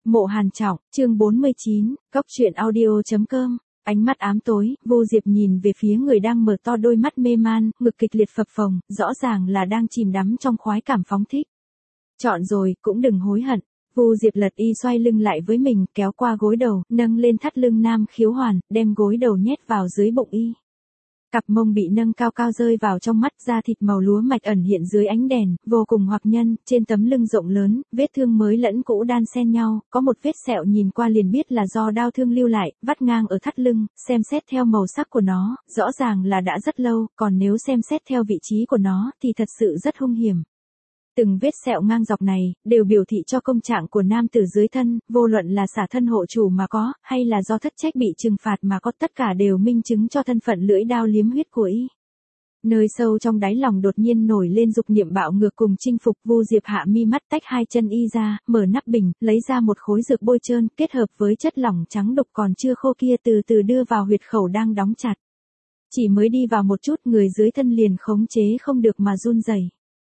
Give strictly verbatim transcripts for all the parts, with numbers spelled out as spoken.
Mộ Hàn Trọng, chương bốn mươi chín, Cóc truyện audio.com. Ánh mắt ám tối, Vô Diệp nhìn về phía người đang mở to đôi mắt mê man, ngực kịch liệt phập phồng, rõ ràng là đang chìm đắm trong khoái cảm phóng thích. Chọn rồi, cũng đừng hối hận. Vô Diệp lật y xoay lưng lại với mình, kéo qua gối đầu, nâng lên thắt lưng Nam Khiếu Hoàn, đem gối đầu nhét vào dưới bụng y. Cặp mông bị nâng cao cao rơi vào trong mắt, da thịt màu lúa mạch ẩn hiện dưới ánh đèn, vô cùng hoặc nhân, trên tấm lưng rộng lớn, vết thương mới lẫn cũ đan xen nhau, có một vết sẹo nhìn qua liền biết là do đao thương lưu lại, vắt ngang ở thắt lưng, xem xét theo màu sắc của nó, rõ ràng là đã rất lâu, còn nếu xem xét theo vị trí của nó thì thật sự rất hung hiểm. Từng vết sẹo ngang dọc này, đều biểu thị cho công trạng của nam tử dưới thân, vô luận là xả thân hộ chủ mà có, hay là do thất trách bị trừng phạt mà có, tất cả đều minh chứng cho thân phận lưỡi đao liếm huyết của y. Nơi sâu trong đáy lòng đột nhiên nổi lên dục niệm bạo ngược cùng chinh phục. Vô Diệp hạ mi mắt, tách hai chân y ra, mở nắp bình, lấy ra một khối dược bôi trơn, kết hợp với chất lỏng trắng đục còn chưa khô kia từ từ đưa vào huyệt khẩu đang đóng chặt. Chỉ mới đi vào một chút, người dưới thân liền khống chế không được mà run rẩy.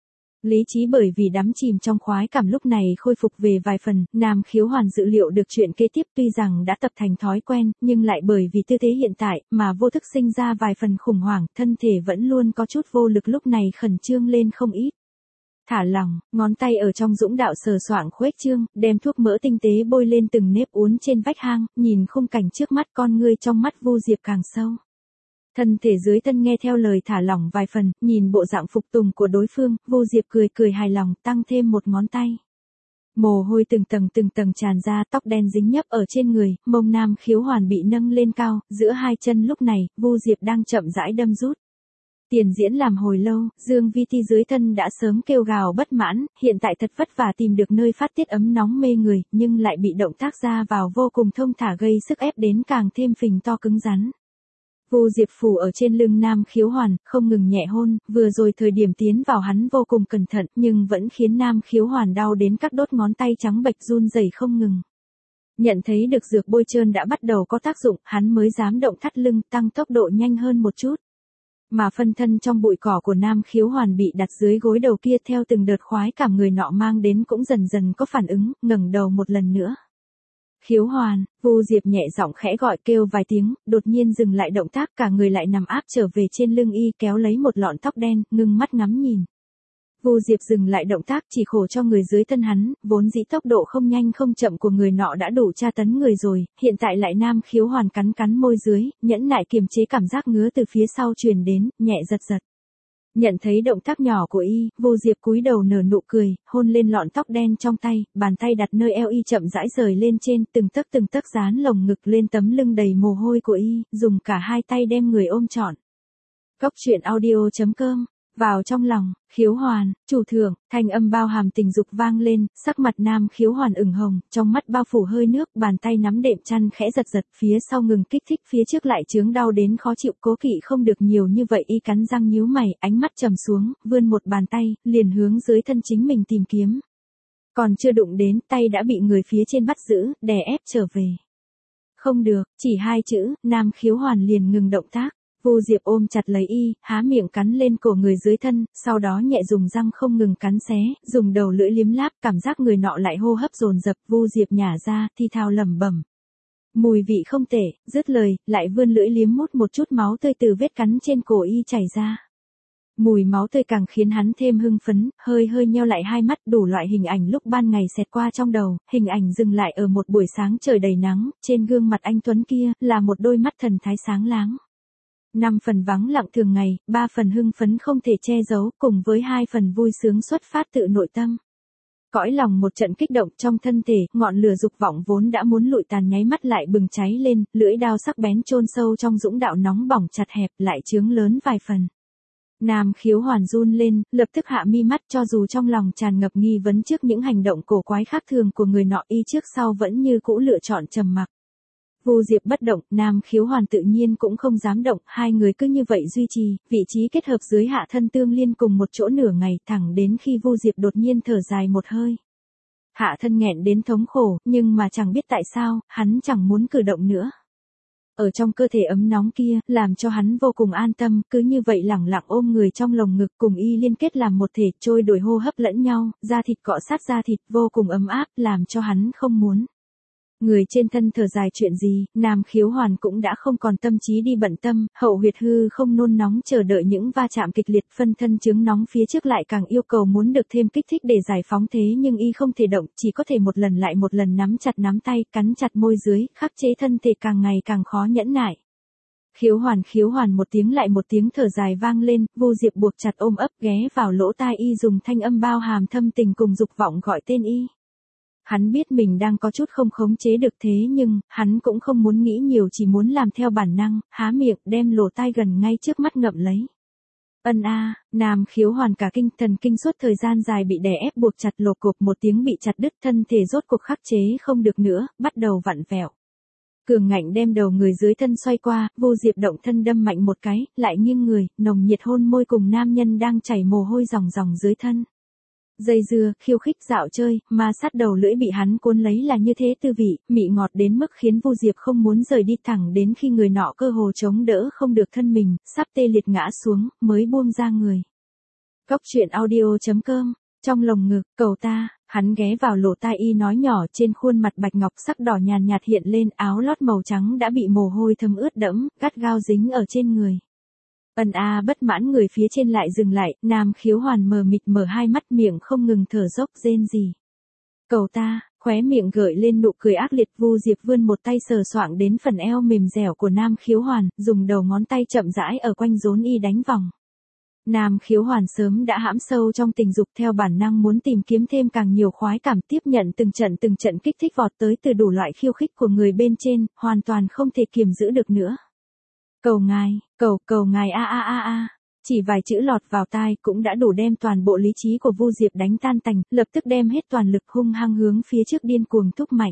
Lý trí bởi vì đắm chìm trong khoái cảm lúc này khôi phục về vài phần, Nam Khiếu Hoàn dự liệu được chuyện kế tiếp, tuy rằng đã tập thành thói quen, nhưng lại bởi vì tư thế hiện tại, mà vô thức sinh ra vài phần khủng hoảng, thân thể vẫn luôn có chút vô lực, lúc này khẩn trương lên không ít. Thả lỏng, ngón tay ở trong dũng đạo sờ soạng khuếch trương, đem thuốc mỡ tinh tế bôi lên từng nếp uốn trên vách hang, nhìn khung cảnh trước mắt, con ngươi trong mắt Vô Diệp càng sâu. Thân thể dưới thân nghe theo lời thả lỏng vài phần, nhìn bộ dạng phục tùng của đối phương, Vô Diệp cười cười hài lòng, tăng thêm một ngón tay. Mồ hôi từng tầng từng tầng tràn ra, tóc đen dính nhấp ở trên người, mông Nam Khiếu Hoàn bị nâng lên cao, giữa hai chân lúc này, Vô Diệp đang chậm rãi đâm rút. Tiền diễn làm hồi lâu, Dương Vi Ti dưới thân đã sớm kêu gào bất mãn, hiện tại thật vất vả tìm được nơi phát tiết ấm nóng mê người, nhưng lại bị động tác ra vào vô cùng thông thả gây sức ép đến càng thêm phình to cứng rắn. Vô Diệp phủ ở trên lưng Nam Khiếu Hoàn, không ngừng nhẹ hôn, vừa rồi thời điểm tiến vào hắn vô cùng cẩn thận, nhưng vẫn khiến Nam Khiếu Hoàn đau đến các đốt ngón tay trắng bệch run rẩy không ngừng. Nhận thấy được dược bôi trơn đã bắt đầu có tác dụng, hắn mới dám động thắt lưng, tăng tốc độ nhanh hơn một chút. Mà phân thân trong bụi cỏ của Nam Khiếu Hoàn bị đặt dưới gối đầu kia theo từng đợt khoái cảm người nọ mang đến cũng dần dần có phản ứng, ngẩng đầu một lần nữa. Khiếu Hoàn, Vô Diệp nhẹ giọng khẽ gọi kêu vài tiếng, đột nhiên dừng lại động tác, cả người lại nằm áp trở về trên lưng y, kéo lấy một lọn tóc đen, ngưng mắt ngắm nhìn. Vô Diệp dừng lại động tác, chỉ khổ cho người dưới thân hắn, vốn dĩ tốc độ không nhanh không chậm của người nọ đã đủ tra tấn người rồi, hiện tại lại Nam Khiếu Hoàn cắn cắn môi dưới, nhẫn nại kiềm chế cảm giác ngứa từ phía sau truyền đến, nhẹ giật giật. Nhận thấy động tác nhỏ của y, Vô Diệp cúi đầu nở nụ cười, hôn lên lọn tóc đen trong tay, bàn tay đặt nơi eo y chậm rãi rời lên trên, từng tấc từng tấc dán lồng ngực lên tấm lưng đầy mồ hôi của y, dùng cả hai tay đem người ôm trọn. Cóc truyện audio.com. Vào trong lòng, Khiếu Hoàn, chủ thượng, thanh âm bao hàm tình dục vang lên, sắc mặt Nam Khiếu Hoàn ửng hồng, trong mắt bao phủ hơi nước, bàn tay nắm đệm chăn khẽ giật giật, phía sau ngừng kích thích, phía trước lại chướng đau đến khó chịu, cố kỵ không được nhiều như vậy, y cắn răng nhíu mày, ánh mắt trầm xuống, vươn một bàn tay, liền hướng dưới thân chính mình tìm kiếm. Còn chưa đụng đến, tay đã bị người phía trên bắt giữ, đè ép trở về. Không được, chỉ hai chữ, Nam Khiếu Hoàn liền ngừng động tác. Vô Diệp ôm chặt lấy y, há miệng cắn lên cổ người dưới thân, sau đó nhẹ dùng răng không ngừng cắn xé, dùng đầu lưỡi liếm láp, cảm giác người nọ lại hô hấp dồn dập. Vô Diệp nhả ra, thi thào lẩm bẩm. Mùi vị không tệ, dứt lời, lại vươn lưỡi liếm mút một chút máu tươi từ vết cắn trên cổ y chảy ra. Mùi máu tươi càng khiến hắn thêm hưng phấn, hơi hơi nheo lại hai mắt, đủ loại hình ảnh lúc ban ngày xẹt qua trong đầu, hình ảnh dừng lại ở một buổi sáng trời đầy nắng, trên gương mặt anh tuấn kia, là một đôi mắt thần thái sáng láng. Năm phần vắng lặng thường ngày, ba phần hưng phấn không thể che giấu, cùng với hai phần vui sướng xuất phát tự nội tâm. Cõi lòng một trận kích động trong thân thể, ngọn lửa dục vọng vốn đã muốn lụi tàn nháy mắt lại bừng cháy lên, lưỡi đao sắc bén chôn sâu trong dũng đạo nóng bỏng chặt hẹp, lại chướng lớn vài phần. Nam Khiếu Hoàn run lên, lập tức hạ mi mắt, cho dù trong lòng tràn ngập nghi vấn trước những hành động cổ quái khác thường của người nọ, y trước sau vẫn như cũ lựa chọn trầm mặc. Vô Diệp bất động, Nam Khiếu Hoàn tự nhiên cũng không dám động, hai người cứ như vậy duy trì, vị trí kết hợp dưới hạ thân tương liên cùng một chỗ nửa ngày, thẳng đến khi Vô Diệp đột nhiên thở dài một hơi. Hạ thân nghẹn đến thống khổ, nhưng mà chẳng biết tại sao, hắn chẳng muốn cử động nữa. Ở trong cơ thể ấm nóng kia, làm cho hắn vô cùng an tâm, cứ như vậy lẳng lặng ôm người trong lồng ngực cùng y liên kết làm một thể, trôi đổi hô hấp lẫn nhau, da thịt cọ sát da thịt vô cùng ấm áp, làm cho hắn không muốn. Người trên thân thở dài chuyện gì, Nam Khiếu Hoàn cũng đã không còn tâm trí đi bận tâm, hậu huyệt hư không nôn nóng chờ đợi những va chạm kịch liệt, phân thân chứng nóng phía trước lại càng yêu cầu muốn được thêm kích thích để giải phóng, thế nhưng y không thể động, chỉ có thể một lần lại một lần nắm chặt nắm tay, cắn chặt môi dưới, khắc chế thân thể càng ngày càng khó nhẫn nại. Khiếu Hoàn, Khiếu Hoàn, một tiếng lại một tiếng thở dài vang lên, Vu Diệp buộc chặt ôm ấp ghé vào lỗ tai y dùng thanh âm bao hàm thâm tình cùng dục vọng gọi tên y. Hắn biết mình đang có chút không khống chế được, thế nhưng, hắn cũng không muốn nghĩ nhiều, chỉ muốn làm theo bản năng, há miệng, đem lỗ tai gần ngay trước mắt ngậm lấy. Ân a, Nam Khiếu Hoàn cả kinh, thần kinh suốt thời gian dài bị đè ép buộc chặt lột cộp, một tiếng bị chặt đứt, thân thể rốt cuộc khắc chế không được nữa, bắt đầu vặn vẹo. Cường ngạnh đem đầu người dưới thân xoay qua, Vu Diệp động thân đâm mạnh một cái, lại nghiêng người, nồng nhiệt hôn môi cùng nam nhân đang chảy mồ hôi ròng ròng dưới thân. Dây dưa, khiêu khích, dạo chơi, ma sát đầu lưỡi bị hắn cuốn lấy là như thế tư vị, mị ngọt đến mức khiến Vu Diệp không muốn rời đi, thẳng đến khi người nọ cơ hồ chống đỡ không được thân mình, sắp tê liệt ngã xuống, mới buông ra người. Góc truyện audio chấm com, trong lồng ngực, cầu ta, hắn ghé vào lỗ tai y nói nhỏ, trên khuôn mặt bạch ngọc sắc đỏ nhàn nhạt hiện lên, áo lót màu trắng đã bị mồ hôi thấm ướt đẫm, gắt gao dính ở trên người. Ân a, bất mãn người phía trên lại dừng lại, Nam Khiếu Hoàn mờ mịt mở hai mắt, miệng không ngừng thở dốc rên rỉ. Cầu ta, khóe miệng gợi lên nụ cười ác liệt, Vu Diệp vươn một tay sờ soạng đến phần eo mềm dẻo của Nam Khiếu Hoàn, dùng đầu ngón tay chậm rãi ở quanh rốn y đánh vòng. Nam Khiếu Hoàn sớm đã hãm sâu trong tình dục, theo bản năng muốn tìm kiếm thêm càng nhiều khoái cảm, tiếp nhận từng trận từng trận kích thích vọt tới từ đủ loại khiêu khích của người bên trên, hoàn toàn không thể kiềm giữ được nữa. Cầu ngài, cầu, cầu ngài a a a a. Chỉ vài chữ lọt vào tai cũng đã đủ đem toàn bộ lý trí của Vu Diệp đánh tan tành, lập tức đem hết toàn lực hung hăng hướng phía trước điên cuồng thúc mạnh.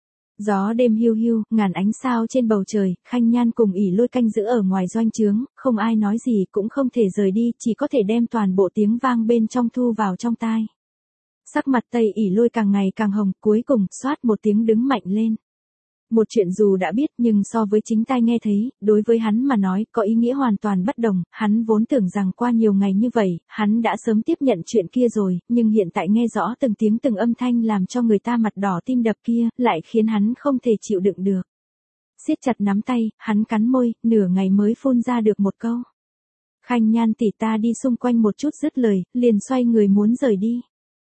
Gió đêm hiu hiu, ngàn ánh sao trên bầu trời, Khanh Nhan cùng ỉ lôi canh giữ ở ngoài doanh trướng, không ai nói gì cũng không thể rời đi, chỉ có thể đem toàn bộ tiếng vang bên trong thu vào trong tai. Sắc mặt Tây ỉ lôi càng ngày càng hồng, cuối cùng, xoát một tiếng đứng mạnh lên. Một chuyện dù đã biết nhưng so với chính tai nghe thấy, đối với hắn mà nói có ý nghĩa hoàn toàn bất đồng, hắn vốn tưởng rằng qua nhiều ngày như vậy, hắn đã sớm tiếp nhận chuyện kia rồi, nhưng hiện tại nghe rõ từng tiếng từng âm thanh làm cho người ta mặt đỏ tim đập kia, lại khiến hắn không thể chịu đựng được. Siết chặt nắm tay, hắn cắn môi, nửa ngày mới phun ra được một câu. Khanh Nhan tỷ, ta đi xung quanh một chút, dứt lời, liền xoay người muốn rời đi.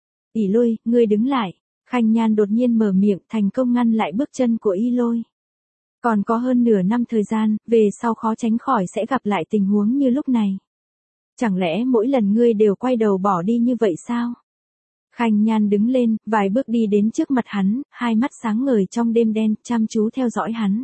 ỉ lôi, ngươi đứng lại. Khanh Nhan đột nhiên mở miệng, thành công ngăn lại bước chân của y lôi. Còn có hơn nửa năm thời gian, về sau khó tránh khỏi sẽ gặp lại tình huống như lúc này. Chẳng lẽ mỗi lần ngươi đều quay đầu bỏ đi như vậy sao? Khanh Nhan đứng lên, vài bước đi đến trước mặt hắn, hai mắt sáng ngời trong đêm đen, chăm chú theo dõi hắn.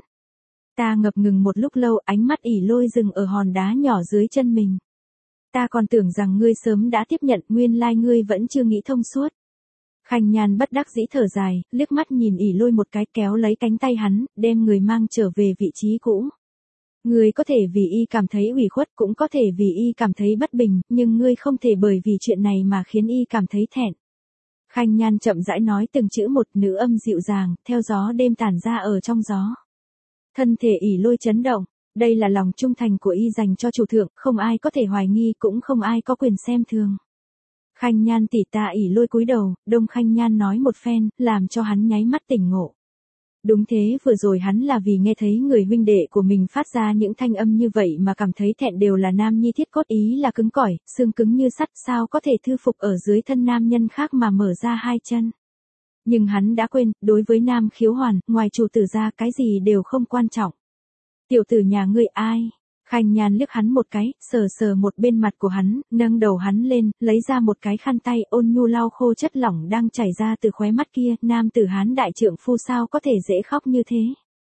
Ta ngập ngừng một lúc lâu, ánh mắt ỉ lôi dừng ở hòn đá nhỏ dưới chân mình. Ta còn tưởng rằng ngươi sớm đã tiếp nhận, nguyên lai ngươi vẫn chưa nghĩ thông suốt. Khanh Nhan bất đắc dĩ thở dài, liếc mắt nhìn ỉ lôi một cái, kéo lấy cánh tay hắn, đem người mang trở về vị trí cũ. Ngươi có thể vì y cảm thấy ủy khuất, cũng có thể vì y cảm thấy bất bình, nhưng ngươi không thể bởi vì chuyện này mà khiến y cảm thấy thẹn. Khanh Nhan chậm rãi nói từng chữ một, nữ âm dịu dàng, theo gió đêm tản ra ở trong gió. Thân thể ỉ lôi chấn động, đây là lòng trung thành của y dành cho chủ thượng, không ai có thể hoài nghi, cũng không ai có quyền xem thường. Khanh Nhan tỷ, ta ỉ lôi cúi đầu, Đông Khanh Nhan nói một phen, làm cho hắn nháy mắt tỉnh ngộ. Đúng thế, vừa rồi hắn là vì nghe thấy người huynh đệ của mình phát ra những thanh âm như vậy mà cảm thấy thẹn, đều là nam nhi thiết cốt, ý là cứng cỏi, xương cứng như sắt, sao có thể thư phục ở dưới thân nam nhân khác mà mở ra hai chân. Nhưng hắn đã quên, đối với Nam Khiếu Hoàn, ngoài chủ tử ra cái gì đều không quan trọng. Tiểu tử nhà ngươi ai? Khanh Nhan liếc hắn một cái, sờ sờ một bên mặt của hắn, nâng đầu hắn lên, lấy ra một cái khăn tay, ôn nhu lau khô chất lỏng đang chảy ra từ khóe mắt kia, nam tử Hán đại trượng phu sao có thể dễ khóc như thế.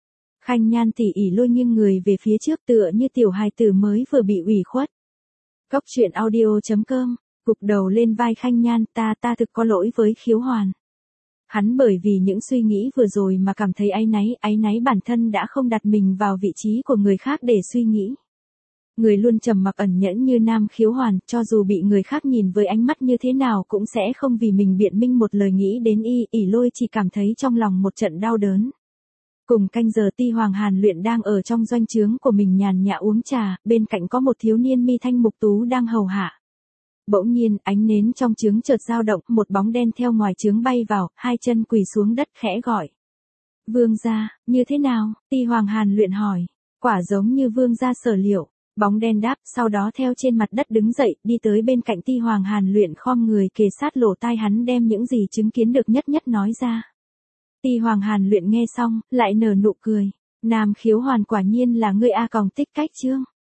Khanh Nhan tỷ, ỉ lôi nghiêng người về phía trước, tựa như tiểu hài tử mới vừa bị ủy khuất. Góc truyện audio chấm com, gục đầu lên vai Khanh Nhan, ta ta thực có lỗi với Khiếu Hoàn. Hắn bởi vì những suy nghĩ vừa rồi mà cảm thấy áy náy, áy náy bản thân đã không đặt mình vào vị trí của người khác để suy nghĩ. Người luôn trầm mặc ẩn nhẫn như Nam Khiếu Hoàn, cho dù bị người khác nhìn với ánh mắt như thế nào cũng sẽ không vì mình biện minh một lời nghĩ đến y, ỉ lôi chỉ cảm thấy trong lòng một trận đau đớn. Cùng canh giờ Ti Hoàng Hàn Luyện đang ở trong doanh trướng của mình nhàn nhã uống trà, bên cạnh có một thiếu niên mi thanh mục tú đang hầu hạ. Bỗng nhiên, ánh nến trong trướng chợt dao động, một bóng đen theo ngoài trướng bay vào, hai chân quỳ xuống đất khẽ gọi. Vương gia, như thế nào? Ti Hoàng Hàn luyện hỏi. Quả giống như vương gia sở liệu. Bóng đen đáp, sau đó theo trên mặt đất đứng dậy, đi tới bên cạnh Ti Hoàng Hàn luyện khom người kề sát lỗ tai hắn đem những gì chứng kiến được nhất nhất nói ra. Ti Hoàng Hàn luyện nghe xong, lại nở nụ cười. Nam Khiếu Hoàn quả nhiên là ngươi a còng tích cách chương.